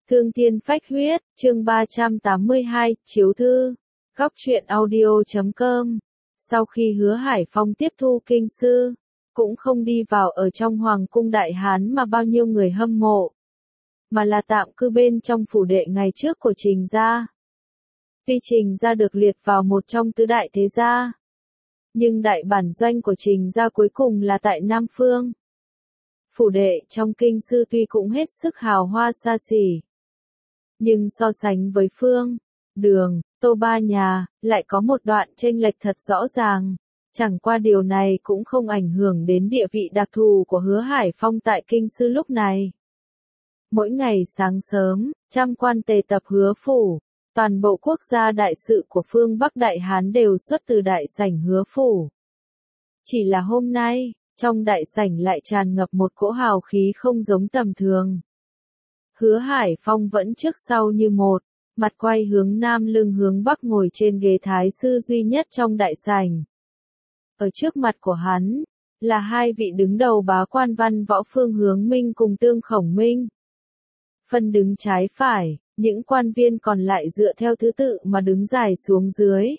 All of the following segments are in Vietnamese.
Thương thiên phách huyết, chương 382, chiếu thư. Góc truyện audio.com. Sau khi Hứa Hải Phong tiếp thu kinh sư, cũng không đi vào ở trong hoàng cung Đại Hán mà bao nhiêu người hâm mộ, mà là tạm cư bên trong phủ đệ ngày trước của Trình gia. Tuy Trình gia được liệt vào một trong tứ đại thế gia, nhưng đại bản doanh của Trình gia cuối cùng là tại Nam Phương. Phủ đệ trong kinh sư tuy cũng hết sức hào hoa xa xỉ, nhưng so sánh với Phương, Đường, Tô ba nhà, lại có một đoạn chênh lệch thật rõ ràng. Chẳng qua điều này cũng không ảnh hưởng đến địa vị đặc thù của Hứa Hải Phong tại kinh sư lúc này. Mỗi ngày sáng sớm, trăm quan tề tập Hứa phủ, toàn bộ quốc gia đại sự của phương Bắc Đại Hán đều xuất từ đại sảnh Hứa phủ. Chỉ là hôm nay, trong đại sảnh lại tràn ngập một cỗ hào khí không giống tầm thường. Hứa Hải Phong vẫn trước sau như một, mặt quay hướng nam lưng hướng bắc ngồi trên ghế thái sư duy nhất trong đại sảnh. Ở trước mặt của hắn, là hai vị đứng đầu bá quan văn võ Phương Hướng Minh cùng Tương Khổng Minh. Phân đứng trái phải, những quan viên còn lại dựa theo thứ tự mà đứng dài xuống dưới.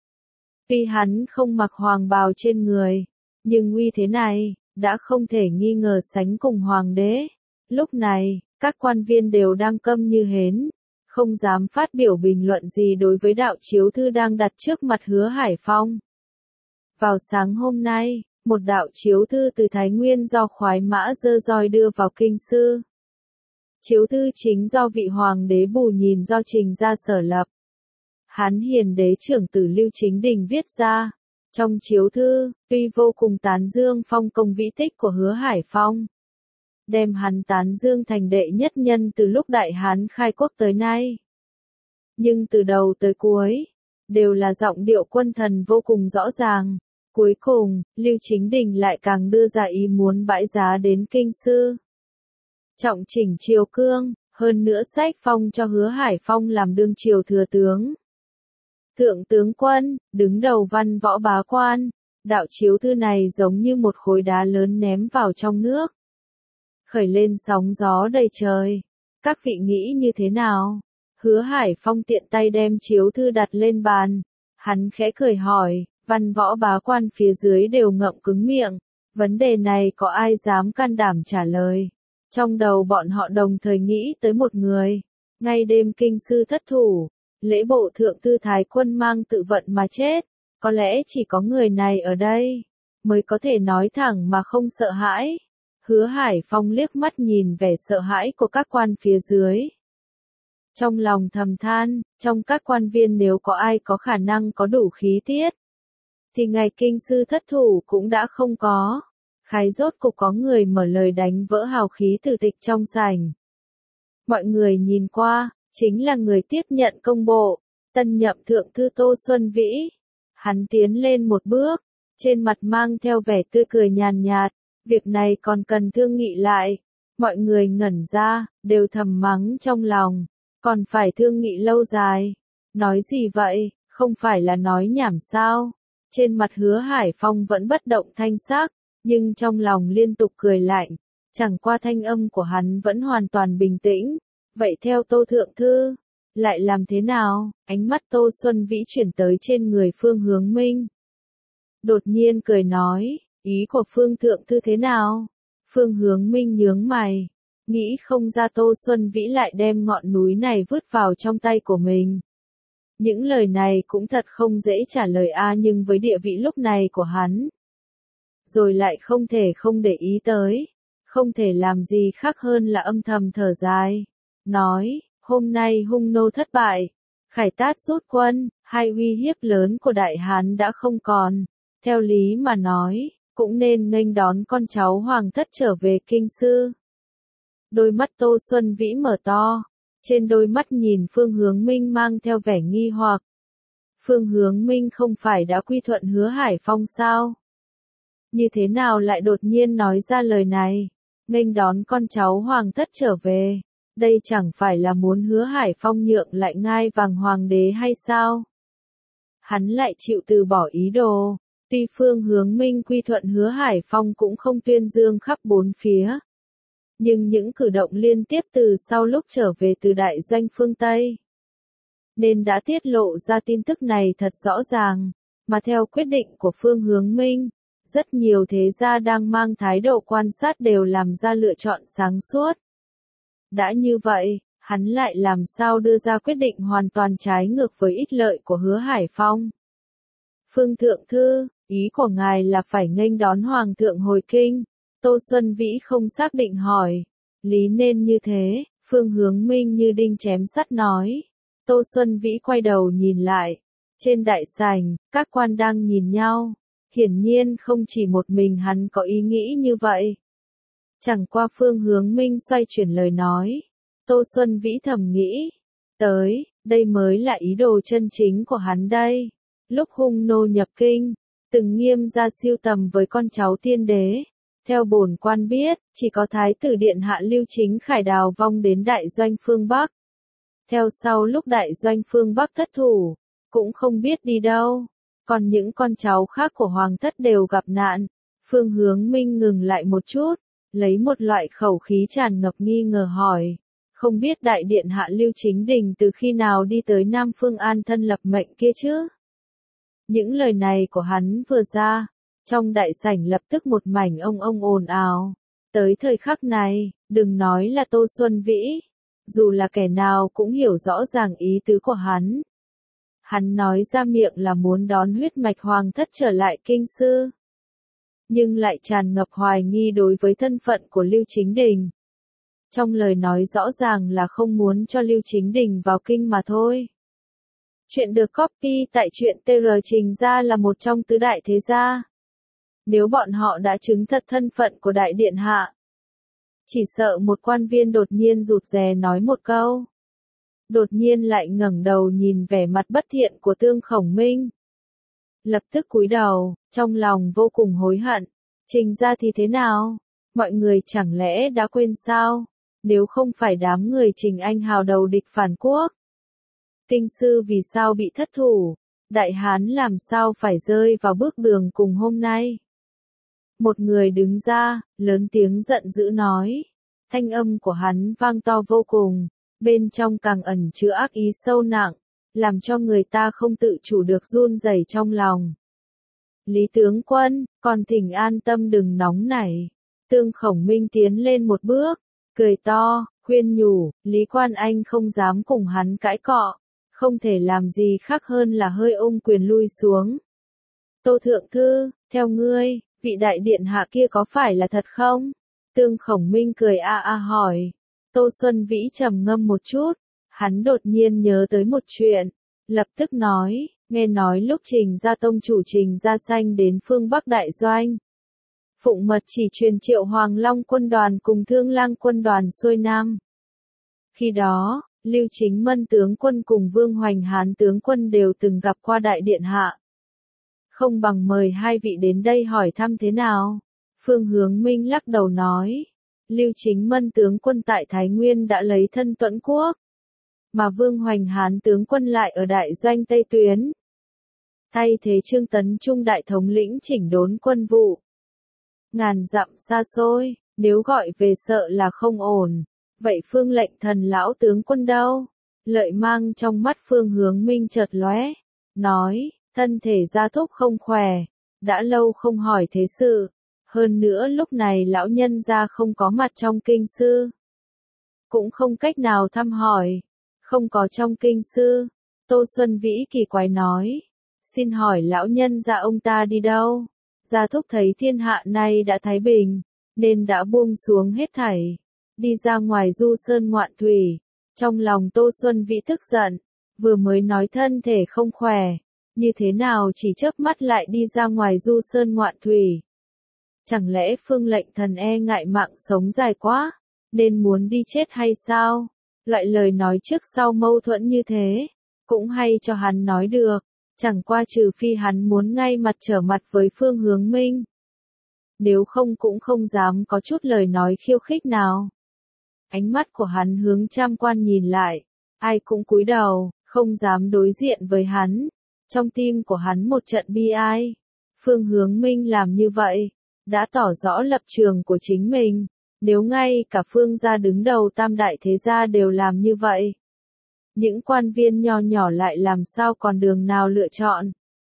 Tuy hắn không mặc hoàng bào trên người, nhưng uy thế này, đã không thể nghi ngờ sánh cùng hoàng đế. Lúc này, các quan viên đều đang câm như hến, không dám phát biểu bình luận gì đối với đạo chiếu thư đang đặt trước mặt Hứa Hải Phong. Vào sáng hôm nay, một đạo chiếu thư từ Thái Nguyên do khoái mã dơ roi đưa vào kinh sư. Chiếu thư chính do vị hoàng đế Bù Nhìn do Trình gia sở lập. Hán Hiền đế trưởng tử Lưu Chính Đình viết ra. Trong chiếu thư, tuy vô cùng tán dương phong công vĩ tích của Hứa Hải Phong, đem hắn tán dương thành đệ nhất nhân từ lúc Đại Hán khai quốc tới nay. Nhưng từ đầu tới cuối, đều là giọng điệu quân thần vô cùng rõ ràng. Cuối cùng, Lưu Chính Đình lại càng đưa ra ý muốn bãi giá đến kinh sư. Trọng chỉnh triều cương, hơn nữa sách phong cho Hứa Hải Phong làm đương triều thừa tướng. Thượng tướng quân, đứng đầu văn võ bá quan, đạo chiếu thư này giống như một khối đá lớn ném vào trong nước. Khởi lên sóng gió đầy trời. Các vị nghĩ như thế nào? Hứa Hải Phong tiện tay đem chiếu thư đặt lên bàn. Hắn khẽ cười hỏi, văn võ bá quan phía dưới đều ngậm cứng miệng. Vấn đề này có ai dám can đảm trả lời? Trong đầu bọn họ đồng thời nghĩ tới một người. Ngay đêm kinh sư thất thủ, lễ bộ thượng thư Thái Quân mang tự vận mà chết. Có lẽ chỉ có người này ở đây, mới có thể nói thẳng mà không sợ hãi. Hứa Hải Phong liếc mắt nhìn vẻ sợ hãi của các quan phía dưới. Trong lòng thầm than, trong các quan viên nếu có ai có khả năng có đủ khí tiết, thì ngày kinh sư thất thủ cũng đã không có. Khái rốt cục có người mở lời đánh vỡ hào khí tử tịch trong sảnh. Mọi người nhìn qua, chính là người tiếp nhận công bộ, tân nhậm thượng thư Tô Xuân Vĩ. Hắn tiến lên một bước, trên mặt mang theo vẻ tươi cười nhàn nhạt, việc này còn cần thương nghị lại. Mọi người ngẩn ra, đều thầm mắng trong lòng, còn phải thương nghị lâu dài. Nói gì vậy, không phải là nói nhảm sao? Trên mặt Hứa Hải Phong vẫn bất động thanh sắc, nhưng trong lòng liên tục cười lạnh. Chẳng qua thanh âm của hắn vẫn hoàn toàn bình tĩnh. Vậy theo Tô Thượng Thư, lại làm thế nào? Ánh mắt Tô Xuân Vĩ chuyển tới trên người Phương Hướng Minh. Đột nhiên cười nói, ý của Phương Thượng Thư thế nào? Phương Hướng Minh nhướng mày, nghĩ không ra Tô Xuân Vĩ lại đem ngọn núi này vứt vào trong tay của mình. Những lời này cũng thật không dễ trả lời nhưng với địa vị lúc này của hắn, rồi lại không thể không để ý tới, không thể làm gì khác hơn là âm thầm thở dài. Nói, hôm nay hung nô thất bại, Khải Tát rút quân, hai uy hiếp lớn của Đại Hán đã không còn. Theo lý mà nói, cũng nên nghênh đón con cháu hoàng thất trở về kinh sư. Đôi mắt Tô Xuân Vĩ mở to, trên đôi mắt nhìn Phương Hướng Minh mang theo vẻ nghi hoặc. Phương Hướng Minh không phải đã quy thuận Hứa Hải Phong sao? Như thế nào lại đột nhiên nói ra lời này? Nghênh đón con cháu hoàng thất trở về. Đây chẳng phải là muốn Hứa Hải Phong nhượng lại ngai vàng hoàng đế hay sao? Hắn lại chịu từ bỏ ý đồ. Tuy Phương Hướng Minh quy thuận Hứa Hải Phong cũng không tuyên dương khắp bốn phía. Nhưng những cử động liên tiếp từ sau lúc trở về từ đại doanh phương Tây, nên đã tiết lộ ra tin tức này thật rõ ràng, mà theo quyết định của Phương Hướng Minh, rất nhiều thế gia đang mang thái độ quan sát đều làm ra lựa chọn sáng suốt. Đã như vậy, hắn lại làm sao đưa ra quyết định hoàn toàn trái ngược với ích lợi của Hứa Hải Phong. Phương Thượng Thư, ý của ngài là phải nghênh đón Hoàng thượng hồi kinh. Tô Xuân Vĩ không xác định hỏi. Lý nên như thế, Phương Hướng Minh như đinh chém sắt nói. Tô Xuân Vĩ quay đầu nhìn lại. Trên đại sảnh, các quan đang nhìn nhau. Hiển nhiên không chỉ một mình hắn có ý nghĩ như vậy. Chẳng qua Phương Hướng Minh xoay chuyển lời nói. Tô Xuân Vĩ thầm nghĩ. Đây mới là ý đồ chân chính của hắn đây. Lúc hung nô nhập kinh, từng nghiêm ra siêu tầm với con cháu tiên đế. Theo bổn quan biết, chỉ có Thái tử Điện Hạ Lưu Chính Khải đào vong đến đại doanh phương Bắc. Theo sau lúc đại doanh phương Bắc thất thủ, cũng không biết đi đâu. Còn những con cháu khác của Hoàng thất đều gặp nạn. Phương Hướng Minh ngừng lại một chút, lấy một loại khẩu khí tràn ngập nghi ngờ hỏi. Không biết đại điện hạ Lưu Chính Đình từ khi nào đi tới Nam Phương An thân lập mệnh kia chứ? Những lời này của hắn vừa ra, trong đại sảnh lập tức một mảnh ông ồn ào. Tới thời khắc này, đừng nói là Tô Xuân Vĩ, dù là kẻ nào cũng hiểu rõ ràng ý tứ của hắn. Hắn nói ra miệng là muốn đón huyết mạch hoàng thất trở lại kinh sư, nhưng lại tràn ngập hoài nghi đối với thân phận của Lưu Chính Đình. Trong lời nói rõ ràng là không muốn cho Lưu Chính Đình vào kinh mà thôi. Chuyện được copy tại truyện TR Trình Gia là một trong tứ đại thế gia. Nếu bọn họ đã chứng thật thân phận của đại điện hạ, chỉ sợ một quan viên đột nhiên rụt rè nói một câu. Đột nhiên lại ngẩng đầu nhìn vẻ mặt bất thiện của Tương Khổng Minh. Lập tức cúi đầu, trong lòng vô cùng hối hận. Trình Gia thì thế nào? Mọi người chẳng lẽ đã quên sao? Nếu không phải đám người Trình Anh hào đầu địch phản quốc, kinh sư vì sao bị thất thủ? Đại Hán làm sao phải rơi vào bước đường cùng hôm nay? Một người đứng ra, lớn tiếng giận dữ nói. Thanh âm của hắn vang to vô cùng, bên trong càng ẩn chứa ác ý sâu nặng, làm cho người ta không tự chủ được run rẩy trong lòng. Lý tướng quân, còn thỉnh an tâm đừng nóng nảy. Tương Khổng Minh tiến lên một bước, cười to, khuyên nhủ, Lý Quan Anh không dám cùng hắn cãi cọ, không thể làm gì khác hơn là hơi ôm quyền lui xuống. Tô Thượng Thư, theo ngươi, vị đại điện hạ kia có phải là thật không? Tương Khổng Minh cười hỏi. Tô Xuân Vĩ trầm ngâm một chút, hắn đột nhiên nhớ tới một chuyện, lập tức nói, nghe nói lúc Trình Gia tông chủ Trình Gia Sanh đến phương Bắc đại doanh, phụng mật chỉ truyền Triệu Hoàng Long quân đoàn cùng Thương Lang quân đoàn xuôi Nam. Khi đó, Lưu Chính Mân tướng quân cùng Vương Hoành Hán tướng quân đều từng gặp qua đại điện hạ. Không bằng mời hai vị đến đây hỏi thăm thế nào? Phương Hướng Minh lắc đầu nói, Lưu Chính Mân tướng quân tại Thái Nguyên đã lấy thân Tuẫn Quốc, mà Vương Hoành Hán tướng quân lại ở đại doanh Tây Tuyến. Thay thế Trương Tấn Trung đại thống lĩnh chỉnh đốn quân vụ. Ngàn dặm xa xôi, nếu gọi về sợ là không ổn. Vậy Phương lệnh thần lão tướng quân đâu? Lợi mang trong mắt Phương Hướng Minh chợt lóe, nói, thân thể gia thúc không khỏe, đã lâu không hỏi thế sự. Hơn nữa lúc này lão nhân gia không có mặt trong kinh sư, cũng không cách nào thăm hỏi, không có trong kinh sư. Tô Xuân Vĩ kỳ quái nói, xin hỏi lão nhân gia ông ta đi đâu? Gia thúc thấy thiên hạ nay đã thái bình, nên đã buông xuống hết thảy, đi ra ngoài du sơn ngoạn thủy. Trong lòng Tô Xuân Vĩ tức giận, vừa mới nói thân thể không khỏe, như thế nào chỉ chớp mắt lại đi ra ngoài du sơn ngoạn thủy. Chẳng lẽ Phương lệnh thần e ngại mạng sống dài quá, nên muốn đi chết hay sao? Loại lời nói trước sau mâu thuẫn như thế, cũng hay cho hắn nói được, chẳng qua trừ phi hắn muốn ngay mặt trở mặt với Phương Hướng Minh. Nếu không cũng không dám có chút lời nói khiêu khích nào. Ánh mắt của hắn hướng trăm quan nhìn lại, ai cũng cúi đầu, không dám đối diện với hắn. Trong tim của hắn một trận bi ai. Phương Hướng Minh làm như vậy, đã tỏ rõ lập trường của chính mình. Nếu ngay cả Phương gia đứng đầu tam đại thế gia đều làm như vậy, những quan viên nho nhỏ lại làm sao còn đường nào lựa chọn.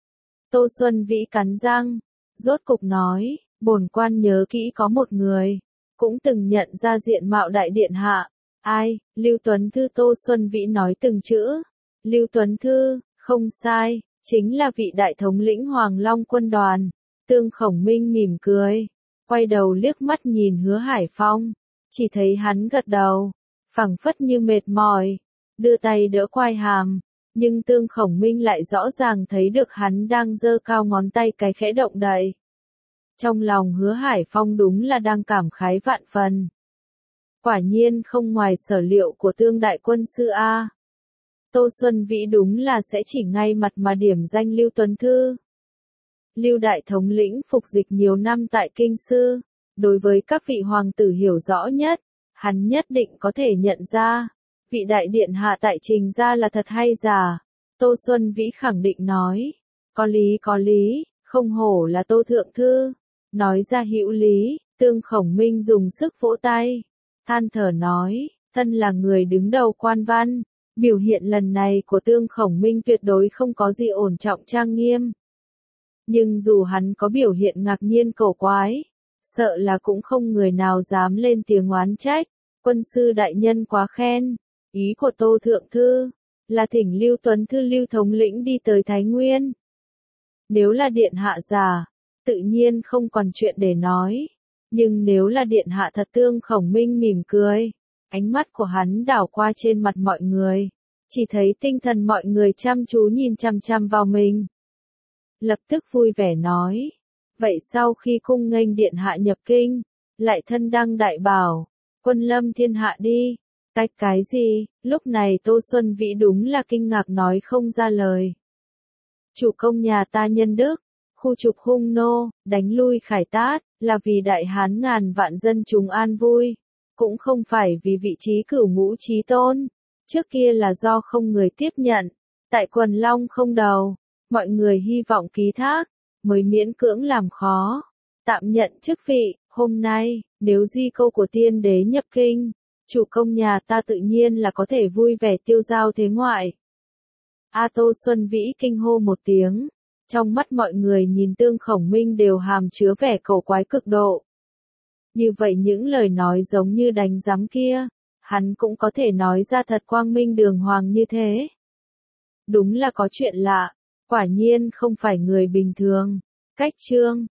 Tô Xuân Vĩ cắn răng, rốt cục nói, bổn quan nhớ kỹ có một người, cũng từng nhận ra diện mạo đại điện hạ. Ai? Lưu Tuấn Thư. Tô Xuân Vĩ nói từng chữ. Lưu Tuấn Thư, không sai, chính là vị đại thống lĩnh Hoàng Long quân đoàn. Tương Khổng Minh mỉm cười, quay đầu liếc mắt nhìn Hứa Hải Phong, chỉ thấy hắn gật đầu, phảng phất như mệt mỏi, đưa tay đỡ quai hàm, nhưng Tương Khổng Minh lại rõ ràng thấy được hắn đang giơ cao ngón tay cái khẽ động đậy. Trong lòng Hứa Hải Phong đúng là đang cảm khái vạn phần. Quả nhiên không ngoài sở liệu của Tương đại quân sư a. Tô Xuân Vĩ đúng là sẽ chỉ ngay mặt mà điểm danh Lưu Tuấn Thư. Lưu đại thống lĩnh phục dịch nhiều năm tại kinh sư, đối với các vị hoàng tử hiểu rõ nhất, hắn nhất định có thể nhận ra, vị đại điện hạ tại Trình gia là thật hay giả. Tô Xuân Vĩ khẳng định nói, có lý, không hổ là Tô thượng thư, nói ra hữu lý. Tương Khổng Minh dùng sức vỗ tay, than thở nói, thân là người đứng đầu quan văn, biểu hiện lần này của Tương Khổng Minh tuyệt đối không có gì ổn trọng trang nghiêm. Nhưng dù hắn có biểu hiện ngạc nhiên cổ quái, sợ là cũng không người nào dám lên tiếng oán trách. Quân sư đại nhân quá khen, ý của Tô thượng thư là thỉnh Lưu Tuấn Thư Lưu thống lĩnh đi tới Thái Nguyên. Nếu là điện hạ giả, tự nhiên không còn chuyện để nói. Nhưng nếu là điện hạ thật. Tương Khổng Minh mỉm cười, ánh mắt của hắn đảo qua trên mặt mọi người, chỉ thấy tinh thần mọi người chăm chú nhìn chăm chăm vào mình. Lập tức vui vẻ nói, vậy sau khi cung nghênh điện hạ nhập kinh, lại thân đăng đại bảo, quân lâm thiên hạ đi. Cái gì? Lúc này Tô Xuân Vĩ đúng là kinh ngạc nói không ra lời. Chủ công nhà ta nhân đức, khu trục hung nô, đánh lui Khải Tát, là vì đại hán ngàn vạn dân chúng an vui, cũng không phải vì vị trí cửu ngũ chí tôn. Trước kia là do không người tiếp nhận, tại quần long không đầu, mọi người hy vọng ký thác, mới miễn cưỡng làm khó, tạm nhận chức vị. Hôm nay, nếu di câu của tiên đế nhập kinh, chủ công nhà ta tự nhiên là có thể vui vẻ tiêu dao thế ngoại. Tô Xuân Vĩ kinh hô một tiếng, trong mắt mọi người nhìn Tương Khổng Minh đều hàm chứa vẻ cổ quái cực độ. Như vậy những lời nói giống như đánh giám kia, hắn cũng có thể nói ra thật quang minh đường hoàng như thế. Đúng là có chuyện lạ, quả nhiên không phải người bình thường. Cách chương